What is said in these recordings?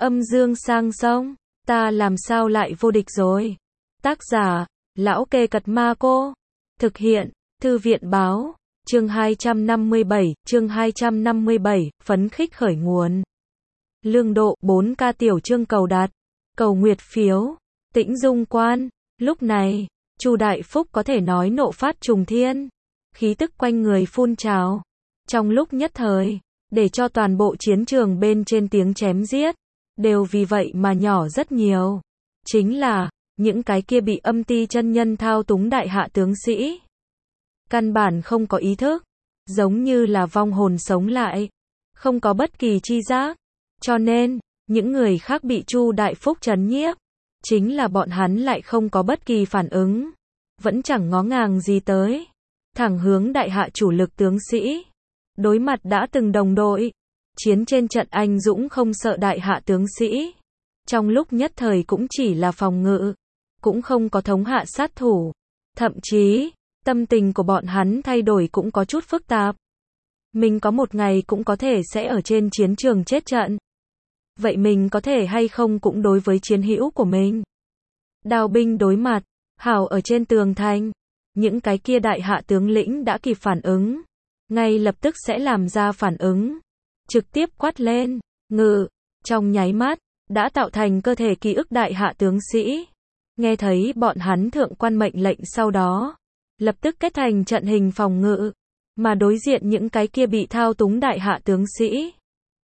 Âm dương sang sông, ta làm sao lại vô địch rồi. Tác giả, Lão Kê Cật Ma Cô. Thực hiện, Thư viện báo. Chương 257, phấn khích khởi nguồn. Lương độ, 4K tiểu chương cầu đạt. Cầu nguyệt phiếu. Tĩnh Dung Quan. Lúc này, Chu Đại Phúc có thể nói nộ phát trùng thiên. Khí tức quanh người phun trào. Trong lúc nhất thời, để cho toàn bộ chiến trường bên trên tiếng chém giết, đều vì vậy mà nhỏ rất nhiều. Chính là, những cái kia bị âm ti chân nhân thao túng đại hạ tướng sĩ. Căn bản không có ý thức, giống như là vong hồn sống lại, không có bất kỳ chi giác. Cho nên, những người khác bị Chu Đại Phúc trấn nhiếp, chính là bọn hắn lại không có bất kỳ phản ứng, vẫn chẳng ngó ngàng gì tới, thẳng hướng đại hạ chủ lực tướng sĩ. Đối mặt đã từng đồng đội, chiến trên trận anh dũng không sợ đại hạ tướng sĩ. Trong lúc nhất thời cũng chỉ là phòng ngự, cũng không có thống hạ sát thủ. Thậm chí, tâm tình của bọn hắn thay đổi cũng có chút phức tạp. Mình có một ngày cũng có thể sẽ ở trên chiến trường chết trận. Vậy mình có thể hay không cũng đối với chiến hữu của mình. Đao binh đối mặt, hảo ở trên tường thành. Những cái kia đại hạ tướng lĩnh đã kịp phản ứng. Ngay lập tức sẽ làm ra phản ứng. Trực tiếp quát lên, ngự, trong nháy mắt, đã tạo thành cơ thể ký ức đại hạ tướng sĩ. Nghe thấy bọn hắn thượng quan mệnh lệnh sau đó, lập tức kết thành trận hình phòng ngự, mà đối diện những cái kia bị thao túng đại hạ tướng sĩ.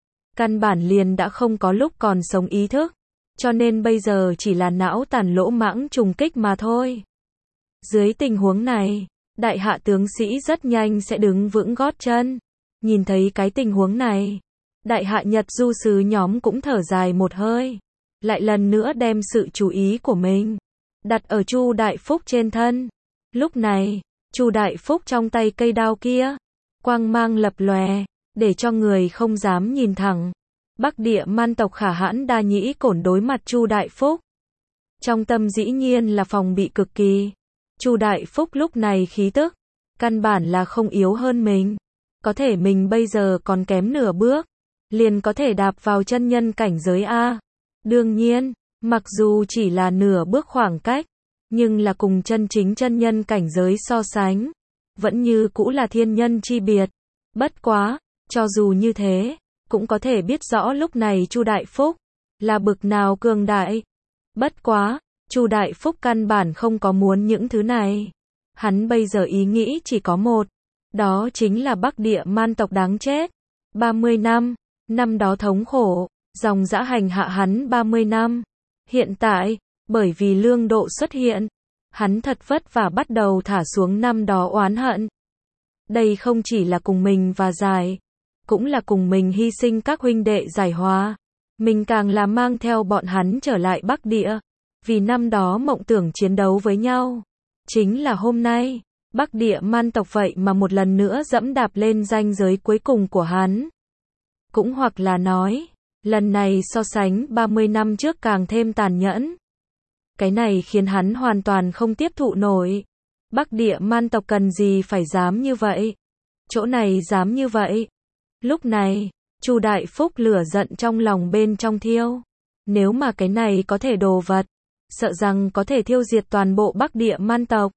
Căn bản liền đã không có lúc còn sống ý thức, cho nên bây giờ chỉ là não tàn lỗ mãng trùng kích mà thôi. Dưới tình huống này, đại hạ tướng sĩ rất nhanh sẽ đứng vững gót chân. Nhìn thấy cái tình huống này, đại hạ Nhật du sứ nhóm cũng thở dài một hơi, lại lần nữa đem sự chú ý của mình đặt ở Chu Đại Phúc trên thân. Lúc này, Chu Đại Phúc trong tay cây đao kia, quang mang lập lòe, để cho người không dám nhìn thẳng. Bắc Địa man tộc Khả Hãn Đa Nhĩ Cổn đối mặt Chu Đại Phúc, trong tâm dĩ nhiên là phòng bị cực kỳ. Chu Đại Phúc lúc này khí tức, căn bản là không yếu hơn mình. Có thể mình bây giờ còn kém nửa bước, liền có thể đạp vào chân nhân cảnh giới A. Đương nhiên, mặc dù chỉ là nửa bước khoảng cách, nhưng là cùng chân chính chân nhân cảnh giới so sánh, vẫn như cũ là thiên nhân chi biệt. Bất quá, cho dù như thế, cũng có thể biết rõ lúc này Chu Đại Phúc là bực nào cường đại. Bất quá, Chu Đại Phúc căn bản không có muốn những thứ này. Hắn bây giờ ý nghĩ chỉ có một, đó chính là Bắc Địa man tộc đáng chết. 30 năm, năm đó thống khổ, dòng dã hành hạ hắn 30 năm. Hiện tại, bởi vì lương độ xuất hiện, hắn thật vất vả bắt đầu thả xuống năm đó oán hận. Đây không chỉ là cùng mình và giải, cũng là cùng mình hy sinh các huynh đệ giải hòa. Mình càng là mang theo bọn hắn trở lại Bắc Địa, vì năm đó mộng tưởng chiến đấu với nhau. Chính là hôm nay, Bắc Địa man tộc vậy mà một lần nữa dẫm đạp lên ranh giới cuối cùng của hắn. Cũng hoặc là nói, lần này so sánh 30 năm trước càng thêm tàn nhẫn. Cái này khiến hắn hoàn toàn không tiếp thụ nổi. Bắc Địa man tộc cần gì phải dám như vậy? Chỗ này dám như vậy? Lúc này, Chu Đại Phúc lửa giận trong lòng bên trong thiêu. Nếu mà cái này có thể đồ vật, sợ rằng có thể thiêu diệt toàn bộ Bắc Địa man tộc.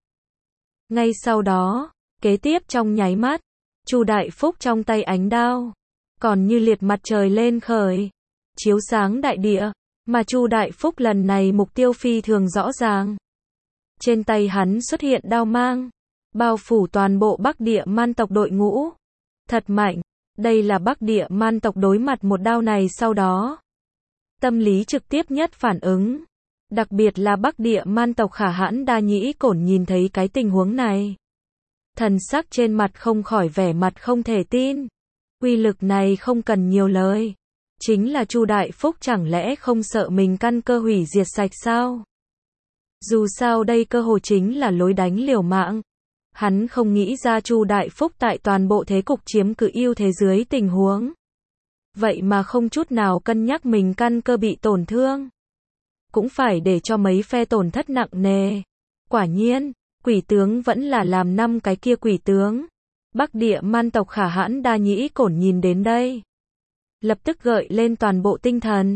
Ngay sau đó, kế tiếp trong nháy mắt, Chu Đại Phúc trong tay ánh đao, còn như liệt mặt trời lên khởi, chiếu sáng đại địa, mà Chu Đại Phúc lần này mục tiêu phi thường rõ ràng. Trên tay hắn xuất hiện đao mang, bao phủ toàn bộ Bắc Địa man tộc đội ngũ. Thật mạnh, đây là Bắc Địa man tộc đối mặt một đao này sau đó. Tâm lý trực tiếp nhất phản ứng. Đặc biệt là Bắc Địa man tộc Khả Hãn Đa Nhĩ Cổn nhìn thấy cái tình huống này. Thần sắc trên mặt không khỏi vẻ mặt không thể tin. Uy lực này không cần nhiều lời. Chính là Chu Đại Phúc chẳng lẽ không sợ mình căn cơ hủy diệt sạch sao? Dù sao đây cơ hội chính là lối đánh liều mạng. Hắn không nghĩ ra Chu Đại Phúc tại toàn bộ thế cục chiếm cự ưu thế dưới tình huống. Vậy mà không chút nào cân nhắc mình căn cơ bị tổn thương. Cũng phải để cho mấy phe tổn thất nặng nề. Quả nhiên, quỷ tướng vẫn là làm năm cái kia quỷ tướng. Bắc Địa man tộc Khả Hãn Đa Nhĩ Cổn nhìn đến đây, lập tức gợi lên toàn bộ tinh thần.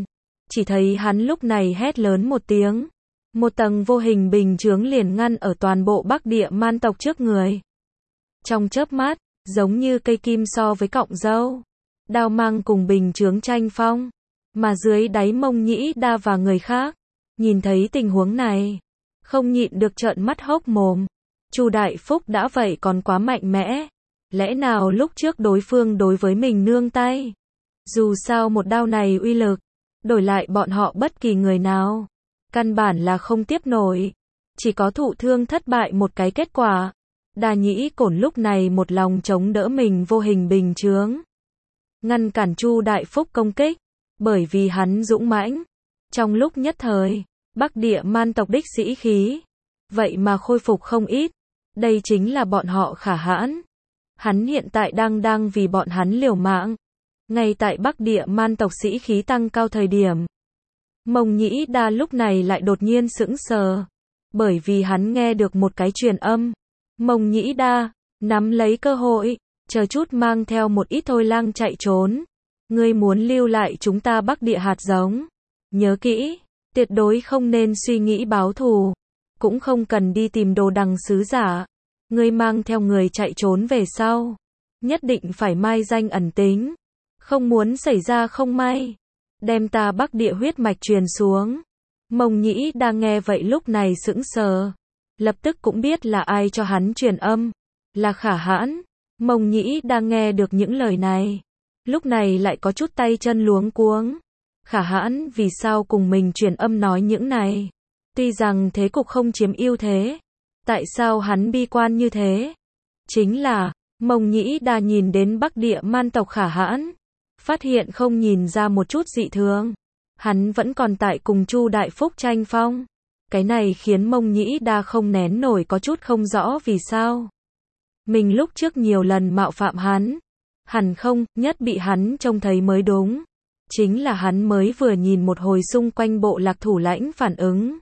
chỉ thấy hắn lúc này hét lớn một tiếng. Một tầng vô hình bình chướng liền ngăn ở toàn bộ Bắc Địa Man tộc trước người. Trong chớp mắt, giống như cây kim so với cọng dâu. Đao mang cùng bình chướng tranh phong. Mà dưới đáy Mông Nhĩ Đa và người khác, nhìn thấy tình huống này, không nhịn được trợn mắt hốc mồm. Chu Đại Phúc đã vậy còn quá mạnh mẽ. Lẽ nào lúc trước đối phương đối với mình nương tay? Dù sao một đao này uy lực, đổi lại bọn họ bất kỳ người nào, căn bản là không tiếp nổi. Chỉ có thụ thương thất bại một cái kết quả. Đa Nhĩ Cổn lúc này một lòng chống đỡ mình vô hình bình chướng, ngăn cản Chu Đại Phúc công kích. Bởi vì hắn dũng mãnh, trong lúc nhất thời, Bắc Địa Man tộc đích sĩ khí, vậy mà khôi phục không ít. Đây chính là bọn họ Khả Hãn. Hắn hiện tại đang vì bọn hắn liều mạng. Ngay tại Bắc Địa Man tộc sĩ khí tăng cao thời điểm, Mông Nhĩ Đa lúc này lại đột nhiên sững sờ. Bởi vì hắn nghe được một cái truyền âm. Mông Nhĩ Đa, nắm lấy cơ hội, chờ chút mang theo một ít thôi lang chạy trốn. Ngươi muốn lưu lại chúng ta Bắc Địa hạt giống. Nhớ kỹ, tuyệt đối không nên suy nghĩ báo thù. Cũng không cần đi tìm đồ đằng sứ giả. Ngươi mang theo người chạy trốn về sau. Nhất định phải mai danh ẩn tính. Không muốn xảy ra không may. Đem ta Bắc Địa huyết mạch truyền xuống. Mông Nhĩ Đa nghe vậy lúc này sững sờ. Lập tức cũng biết là ai cho hắn truyền âm. Là Khả Hãn. Mông Nhĩ Đa nghe được những lời này. Lúc này lại có chút tay chân luống cuống. Khả Hãn vì sao cùng mình truyền âm nói những này? Tuy rằng thế cục không chiếm ưu thế. Tại sao hắn bi quan như thế? Chính là, Mông Nhĩ Đa nhìn đến Bắc Địa Man tộc Khả Hãn. Phát hiện không nhìn ra một chút dị thường. Hắn vẫn còn tại cùng Chu Đại Phúc tranh phong. Cái này khiến Mông Nhĩ Đa không nén nổi có chút không rõ vì sao. Mình lúc trước nhiều lần mạo phạm hắn. Hẳn không, nhất bị hắn trông thấy mới đúng. Chính là hắn mới vừa nhìn một hồi xung quanh bộ lạc thủ lãnh phản ứng.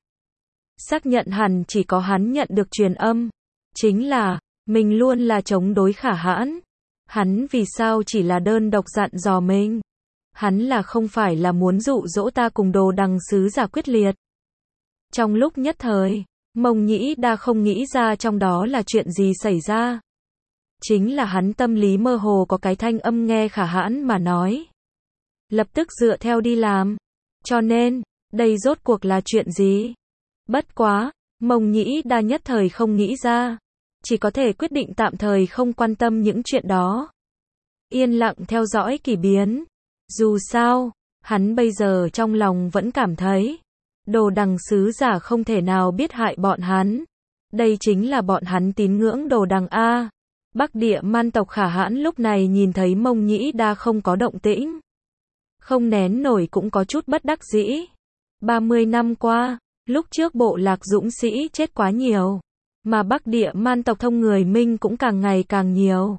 Xác nhận hẳn chỉ có hắn nhận được truyền âm. Chính là, mình luôn là chống đối Khả Hãn. Hắn vì sao chỉ là đơn độc dặn dò mình? Hắn là không phải là muốn dụ dỗ ta cùng đồ đằng sứ giả quyết liệt. Trong lúc nhất thời, Mông Nhĩ Đa không nghĩ ra trong đó là chuyện gì xảy ra. Chính là hắn tâm lý mơ hồ có cái thanh âm nghe Khả Hãn mà nói. Lập tức dựa theo đi làm. Cho nên, đây rốt cuộc là chuyện gì? Bất quá, Mông Nhĩ Đa nhất thời không nghĩ ra. Chỉ có thể quyết định tạm thời không quan tâm những chuyện đó. Yên lặng theo dõi kỳ biến. Dù sao, hắn bây giờ trong lòng vẫn cảm thấy đồ đằng sứ giả không thể nào biết hại bọn hắn. Đây chính là bọn hắn tín ngưỡng đồ đằng A. Bắc Địa Man tộc Khả Hãn lúc này nhìn thấy Mông Nhĩ Đa không có động tĩnh. Không nén nổi cũng có chút bất đắc dĩ. 30 năm qua, lúc trước bộ lạc dũng sĩ chết quá nhiều. Mà Bắc Địa Man tộc thông người Minh cũng càng ngày càng nhiều.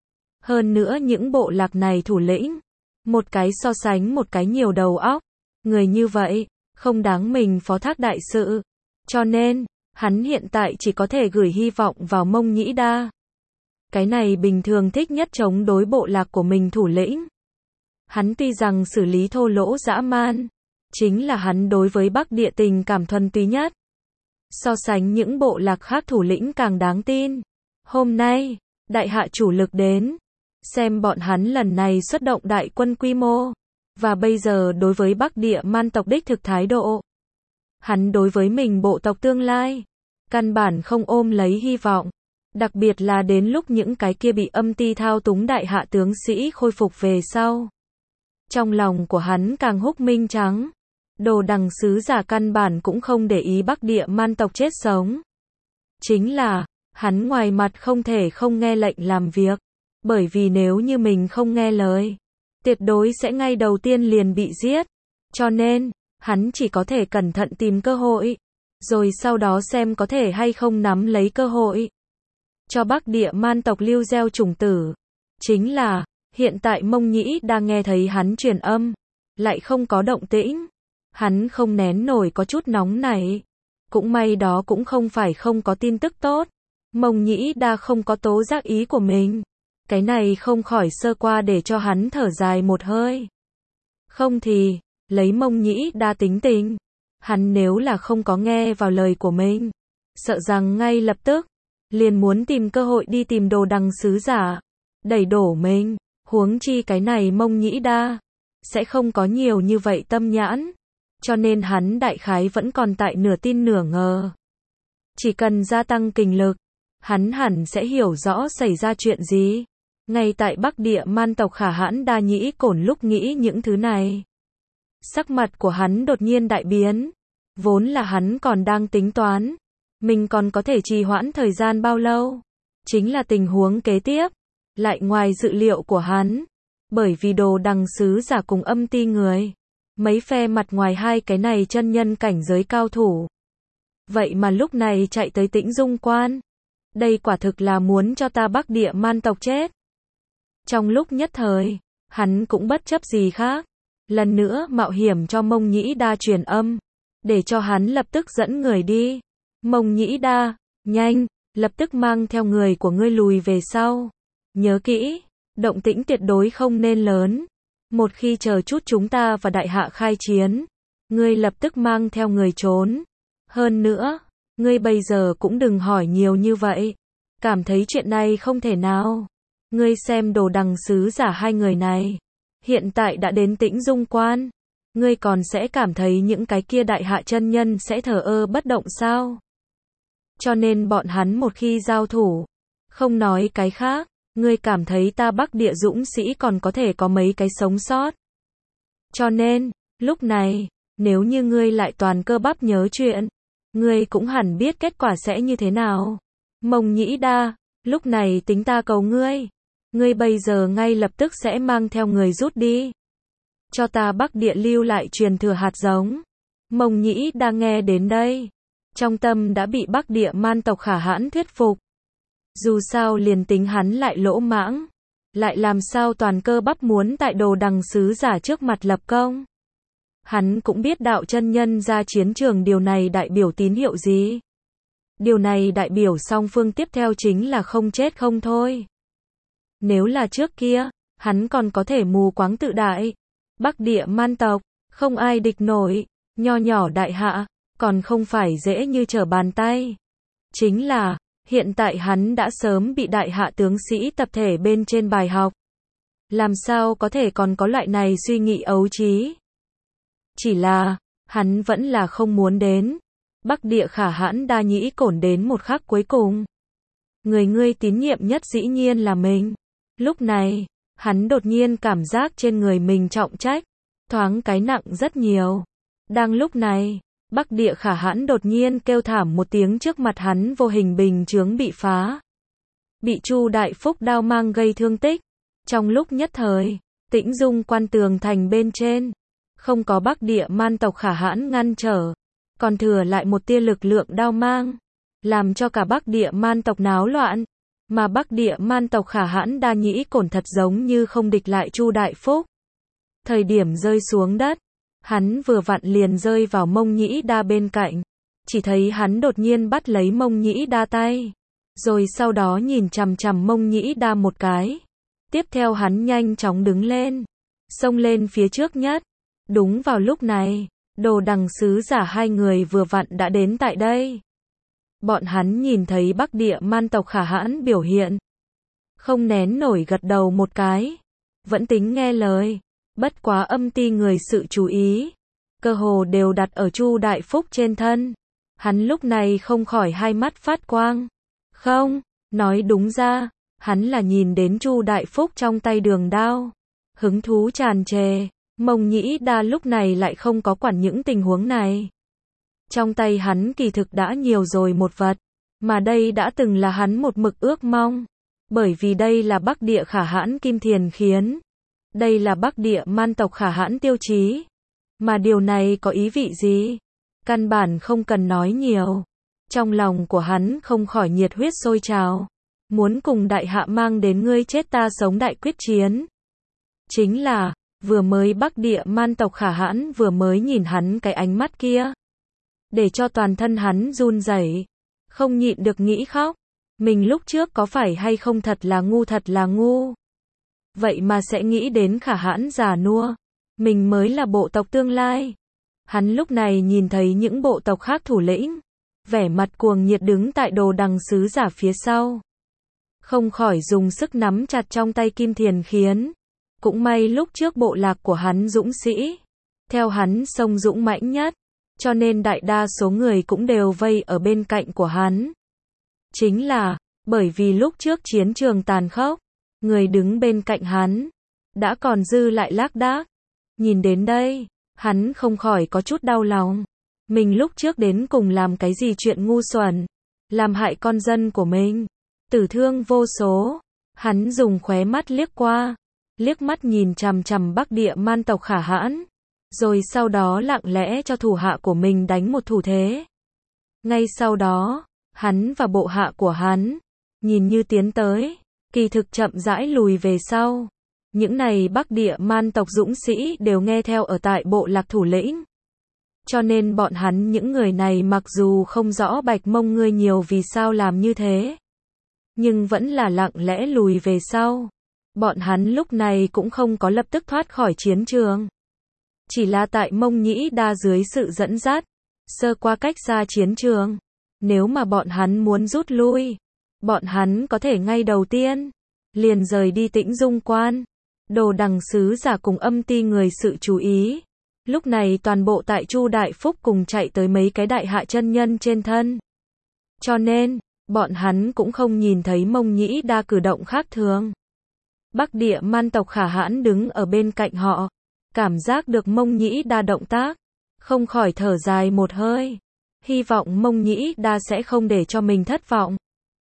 Hơn nữa những bộ lạc này thủ lĩnh. Một cái so sánh một cái nhiều đầu óc. Người như vậy, không đáng mình phó thác đại sự. Cho nên, hắn hiện tại chỉ có thể gửi hy vọng vào Mông Nhĩ Đa. Cái này bình thường thích nhất chống đối bộ lạc của mình thủ lĩnh. Hắn tuy rằng xử lý thô lỗ dã man, chính là hắn đối với Bắc Địa tình cảm thuần túy nhất. So sánh những bộ lạc khác thủ lĩnh càng đáng tin. Hôm nay, đại hạ chủ lực đến. Xem bọn hắn lần này xuất động đại quân quy mô. Và bây giờ đối với Bắc Địa Man tộc đích thực thái độ. Hắn đối với mình bộ tộc tương lai. Căn bản không ôm lấy hy vọng. Đặc biệt là đến lúc những cái kia bị âm ti thao túng đại hạ tướng sĩ khôi phục về sau. Trong lòng của hắn càng húc minh trắng. Đồ đằng sứ giả căn bản cũng không để ý Bắc Địa Man tộc chết sống. Chính là, hắn ngoài mặt không thể không nghe lệnh làm việc. Bởi vì nếu như mình không nghe lời, tuyệt đối sẽ ngay đầu tiên liền bị giết. Cho nên, hắn chỉ có thể cẩn thận tìm cơ hội. Rồi sau đó xem có thể hay không nắm lấy cơ hội. Cho Bắc Địa Man tộc lưu gieo chủng tử. Chính là, hiện tại Mông Nhĩ đang nghe thấy hắn truyền âm. Lại không có động tĩnh. Hắn không nén nổi có chút nóng nảy. Cũng may đó cũng không phải không có tin tức tốt. Mông Nhĩ Đa không có tố giác ý của mình. Cái này không khỏi sơ qua để cho hắn thở dài một hơi. Không thì, lấy Mông Nhĩ Đa tính tình, hắn nếu là không có nghe vào lời của mình, sợ rằng ngay lập tức liền muốn tìm cơ hội đi tìm Đồ Đằng sứ giả, đẩy đổ mình, huống chi cái này Mông Nhĩ Đa sẽ không có nhiều như vậy tâm nhãn, cho nên hắn đại khái vẫn còn tại nửa tin nửa ngờ. Chỉ cần gia tăng kình lực, hắn hẳn sẽ hiểu rõ xảy ra chuyện gì. Ngay tại Bắc Địa man tộc Khả Hãn Đa Nhĩ Cổn lúc nghĩ những thứ này, sắc mặt của hắn đột nhiên đại biến. Vốn là hắn còn đang tính toán, mình còn có thể trì hoãn thời gian bao lâu. Chính là tình huống kế tiếp, lại ngoài dự liệu của hắn. Bởi vì Đồ Đằng sứ giả cùng Âm Ti người, mấy phe mặt ngoài hai cái này chân nhân cảnh giới cao thủ. Vậy mà lúc này chạy tới Tĩnh Dung Quan. Đây quả thực là muốn cho ta Bắc Địa man tộc chết. Trong lúc nhất thời, hắn cũng bất chấp gì khác. Lần nữa mạo hiểm cho Mông Nhĩ Đa truyền âm, để cho hắn lập tức dẫn người đi. Mông Nhĩ Đa, nhanh, lập tức mang theo người của ngươi lùi về sau. Nhớ kỹ, động tĩnh tuyệt đối không nên lớn. Một khi chờ chút chúng ta và đại hạ khai chiến, ngươi lập tức mang theo người trốn. Hơn nữa, ngươi bây giờ cũng đừng hỏi nhiều như vậy. Cảm thấy chuyện này không thể nào. Ngươi xem Đồ Đằng sứ giả hai người này, hiện tại đã đến Tĩnh Dung Quan. Ngươi còn sẽ cảm thấy những cái kia đại hạ chân nhân sẽ thờ ơ bất động sao? Cho nên bọn hắn một khi giao thủ, không nói cái khác, ngươi cảm thấy ta Bắc Địa dũng sĩ còn có thể có mấy cái sống sót. Cho nên, lúc này, nếu như ngươi lại toàn cơ bắp nhớ chuyện, ngươi cũng hẳn biết kết quả sẽ như thế nào. Mông Nhĩ Đa, lúc này tính ta cầu ngươi. Ngươi bây giờ ngay lập tức sẽ mang theo người rút đi. Cho ta Bắc Địa lưu lại truyền thừa hạt giống. Mông Nhĩ Đa nghe đến đây, trong tâm đã bị Bắc Địa man tộc Khả Hãn thuyết phục. Dù sao liền tính hắn lại lỗ mãng, lại làm sao toàn cơ bắp muốn tại Đồ Đằng sứ giả trước mặt lập công. Hắn cũng biết đạo chân nhân ra chiến trường điều này đại biểu tín hiệu gì. Điều này đại biểu song phương tiếp theo chính là không chết không thôi. Nếu là trước kia, hắn còn có thể mù quáng tự đại. Bắc Địa man tộc, không ai địch nổi, nho nhỏ đại hạ, còn không phải dễ như trở bàn tay. Chính là, hiện tại hắn đã sớm bị đại hạ tướng sĩ tập thể bên trên bài học. Làm sao có thể còn có loại này suy nghĩ ấu trí. Chỉ là, hắn vẫn là không muốn đến. Bắc Địa Khả Hãn Đa Nhĩ Cổn đến một khắc cuối cùng. Người ngươi tín nhiệm nhất dĩ nhiên là mình. Lúc này, hắn đột nhiên cảm giác trên người mình trọng trách, thoáng cái nặng rất nhiều. Đang lúc này, Bắc Địa Khả Hãn đột nhiên kêu thảm một tiếng, trước mặt hắn vô hình bình chướng bị phá. Bị Chu Đại Phúc đao mang gây thương tích. Trong lúc nhất thời, Tĩnh Dung Quan tường thành bên trên, không có Bắc Địa man tộc Khả Hãn ngăn trở, còn thừa lại một tia lực lượng đao mang, làm cho cả Bắc Địa man tộc náo loạn. Mà Bắc Địa man tộc Khả Hãn Đa Nhĩ Cổn thật giống như không địch lại Chu Đại Phúc. Thời điểm rơi xuống đất, hắn vừa vặn liền rơi vào Mông Nhĩ Đa bên cạnh. Chỉ thấy hắn đột nhiên bắt lấy Mông Nhĩ Đa tay, rồi sau đó nhìn chằm chằm Mông Nhĩ Đa một cái. Tiếp theo hắn nhanh chóng đứng lên, xông lên phía trước nhất. Đúng vào lúc này, Đồ Đằng sứ giả hai người vừa vặn đã đến tại đây. Bọn hắn nhìn thấy Bắc Địa man tộc Khả Hãn biểu hiện, không nén nổi gật đầu một cái. Vẫn tính nghe lời, bất quá Âm Ti người sự chú ý, cơ hồ đều đặt ở Chu Đại Phúc trên thân. Hắn lúc này không khỏi hai mắt phát quang. Không, nói đúng ra, hắn là nhìn đến Chu Đại Phúc trong tay đường đao, hứng thú tràn trề. Mông Nhĩ Đa lúc này lại không có quản những tình huống này. Trong tay hắn kỳ thực đã nhiều rồi một vật, mà đây đã từng là hắn một mực ước mong. Bởi vì đây là Bắc Địa Khả Hãn Kim Thiền Khiến. Đây là Bắc Địa man tộc Khả Hãn tiêu chí. Mà điều này có ý vị gì? Căn bản không cần nói nhiều. Trong lòng của hắn không khỏi nhiệt huyết sôi trào. Muốn cùng đại hạ mang đến ngươi chết ta sống đại quyết chiến. Chính là, vừa mới Bắc Địa man tộc Khả Hãn vừa mới nhìn hắn cái ánh mắt kia, để cho toàn thân hắn run rẩy, không nhịn được nghĩ khóc. Mình lúc trước có phải hay không thật là ngu. Vậy mà sẽ nghĩ đến Khả Hãn già nua. mình mới là bộ tộc tương lai. Hắn lúc này nhìn thấy những bộ tộc khác thủ lĩnh, vẻ mặt cuồng nhiệt đứng tại Đồ Đằng sứ giả phía sau. Không khỏi dùng sức nắm chặt trong tay kim thiền khiến. Cũng may lúc trước bộ lạc của hắn dũng sĩ, theo hắn sông dũng mãnh nhất, cho nên đại đa số người cũng đều vây ở bên cạnh của hắn. Chính là, bởi vì lúc trước chiến trường tàn khốc, người đứng bên cạnh hắn, đã còn dư lại lác đác. Nhìn đến đây, hắn không khỏi có chút đau lòng. Mình lúc trước đến cùng làm cái gì chuyện ngu xuẩn, làm hại con dân của mình, tử thương vô số. Hắn dùng khóe mắt liếc qua, liếc mắt nhìn chằm chằm Bắc Địa Man tộc Khả Hãn, rồi sau đó lặng lẽ cho thủ hạ của mình đánh một thủ thế. Ngay sau đó, hắn và bộ hạ của hắn, nhìn như tiến tới, kỳ thực chậm rãi lùi về sau. Những này Bắc Địa Man tộc dũng sĩ đều nghe theo ở tại bộ lạc thủ lĩnh. Cho nên bọn hắn những người này mặc dù không rõ Bạch Mông ngươi nhiều vì sao làm như thế, nhưng vẫn là lặng lẽ lùi về sau. Bọn hắn lúc này cũng không có lập tức thoát khỏi chiến trường. Chỉ là tại Mông Nhĩ Đa dưới sự dẫn dắt, sơ qua cách ra chiến trường. Nếu mà bọn hắn muốn rút lui, bọn hắn có thể ngay đầu tiên liền rời đi Tĩnh Dung Quan. Đồ Đằng sứ giả cùng Âm Ti người sự chú ý. Lúc này toàn bộ tại Chu Đại Phúc cùng chạy tới mấy cái đại hạ chân nhân trên thân. Cho nên, bọn hắn cũng không nhìn thấy Mông Nhĩ Đa cử động khác thường. Bắc Địa Man tộc Khả Hãn đứng ở bên cạnh họ, cảm giác được Mông Nhĩ Đa động tác, không khỏi thở dài một hơi. Hy vọng Mông Nhĩ Đa sẽ không để cho mình thất vọng.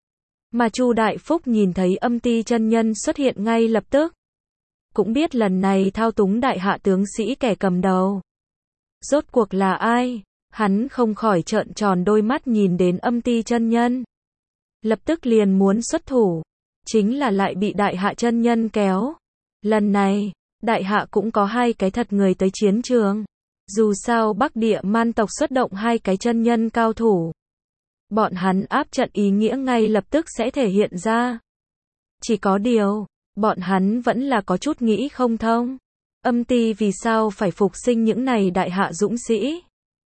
Mà Chu Đại Phúc nhìn thấy Âm Ti chân nhân xuất hiện ngay lập tức. Cũng biết lần này thao túng đại hạ tướng sĩ kẻ cầm đầu. Rốt cuộc là ai? Hắn không khỏi trợn tròn đôi mắt nhìn đến Âm Ti chân nhân. Lập tức liền muốn xuất thủ. Chính là lại bị đại hạ chân nhân kéo. Lần này, đại hạ cũng có hai cái thật người tới chiến trường. Dù sao Bắc Địa Man tộc xuất động hai cái chân nhân cao thủ. Bọn hắn áp trận ý nghĩa ngay lập tức sẽ thể hiện ra. Chỉ có điều, bọn hắn vẫn là có chút nghĩ không thông. Âm Ti vì sao phải phục sinh những này đại hạ dũng sĩ?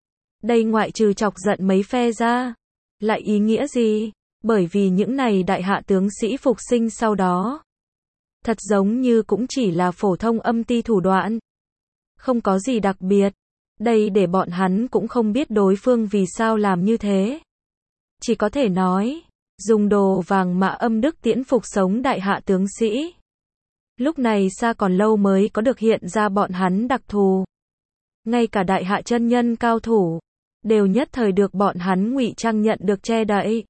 Đây ngoại trừ chọc giận mấy phe ra, lại ý nghĩa gì? Bởi vì những này đại hạ tướng sĩ phục sinh sau đó, thật giống như cũng chỉ là phổ thông Âm Ti thủ đoạn. Không có gì đặc biệt. Đây để bọn hắn cũng không biết đối phương vì sao làm như thế. Chỉ có thể nói, dùng đồ vàng mã âm đức tiễn phục sống đại hạ tướng sĩ. Lúc này xa còn lâu mới có được hiện ra bọn hắn đặc thù. Ngay cả đại hạ chân nhân cao thủ, đều nhất thời được bọn hắn ngụy trang nhận được che đậy.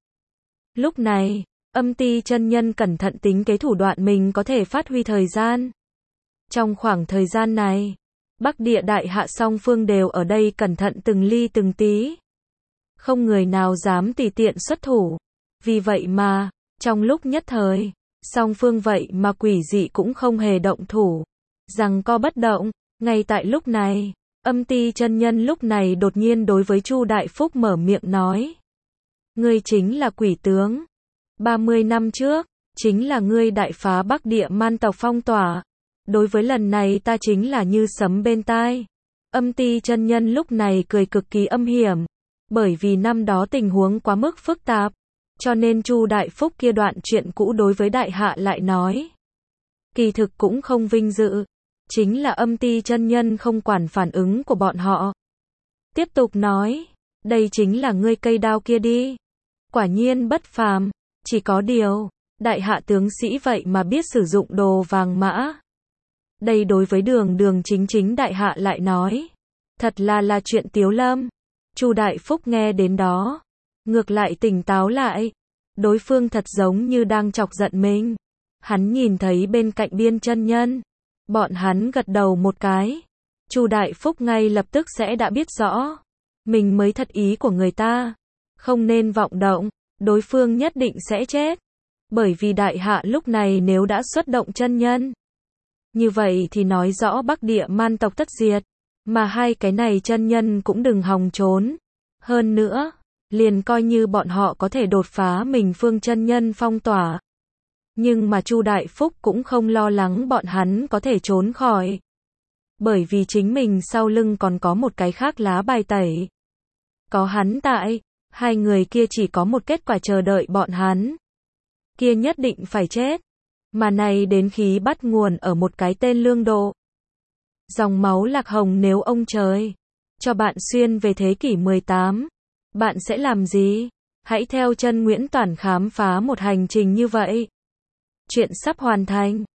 Lúc này, Âm Ti chân nhân cẩn thận tính kế thủ đoạn mình có thể phát huy thời gian. Trong khoảng thời gian này, Bắc Địa đại hạ song phương đều ở đây cẩn thận từng ly từng tí. Không người nào dám tùy tiện xuất thủ. Vì vậy mà, trong lúc nhất thời, song phương vậy mà quỷ dị cũng không hề động thủ. Giằng co bất động. Ngay tại lúc này, Âm Ti chân nhân lúc này đột nhiên đối với Chu Đại Phúc mở miệng nói. Ngươi chính là quỷ tướng. 30 năm trước, chính là ngươi đại phá Bắc Địa Man tộc phong tỏa. Đối với lần này ta chính là như sấm bên tai. Âm Ti chân nhân lúc này cười cực kỳ âm hiểm. Bởi vì năm đó tình huống quá mức phức tạp. Cho nên Chu Đại Phúc kia đoạn chuyện cũ đối với đại hạ lại nói. Kỳ thực cũng không vinh dự. Chính là Âm Ti chân nhân không quản phản ứng của bọn họ. Tiếp tục nói. Đây chính là ngươi cây đao kia đi. Quả nhiên bất phàm. Chỉ có điều, đại hạ tướng sĩ vậy mà biết sử dụng đồ vàng mã. Đây đối với đường chính đại hạ lại nói. Thật là chuyện tiếu lâm. Chu Đại Phúc nghe đến đó. Ngược lại tỉnh táo lại. Đối phương thật giống như đang chọc giận mình. Hắn nhìn thấy bên cạnh Biên chân nhân. Bọn hắn gật đầu một cái. Chu Đại Phúc ngay lập tức sẽ đã biết rõ. Mình mới thật ý của người ta. Không nên vọng động. Đối phương nhất định sẽ chết. Bởi vì đại hạ lúc này nếu đã xuất động chân nhân. Như vậy thì nói rõ Bắc Địa Man tộc tất diệt. Mà hai cái này chân nhân cũng đừng hòng trốn. Hơn nữa, liền coi như bọn họ có thể đột phá mình phương chân nhân phong tỏa. Nhưng mà Chu Đại Phúc cũng không lo lắng bọn hắn có thể trốn khỏi. Bởi vì chính mình sau lưng còn có một cái khác lá bài tẩy. Có hắn tại, hai người kia chỉ có một kết quả chờ đợi bọn hắn. Kia nhất định phải chết. Mà này đến khí bắt nguồn ở một cái tên Lương Độ. Dòng máu Lạc Hồng nếu ông trời cho bạn xuyên về thế kỷ 18, bạn sẽ làm gì? Hãy theo chân Nguyễn Toản khám phá một hành trình như vậy. Chuyện sắp hoàn thành.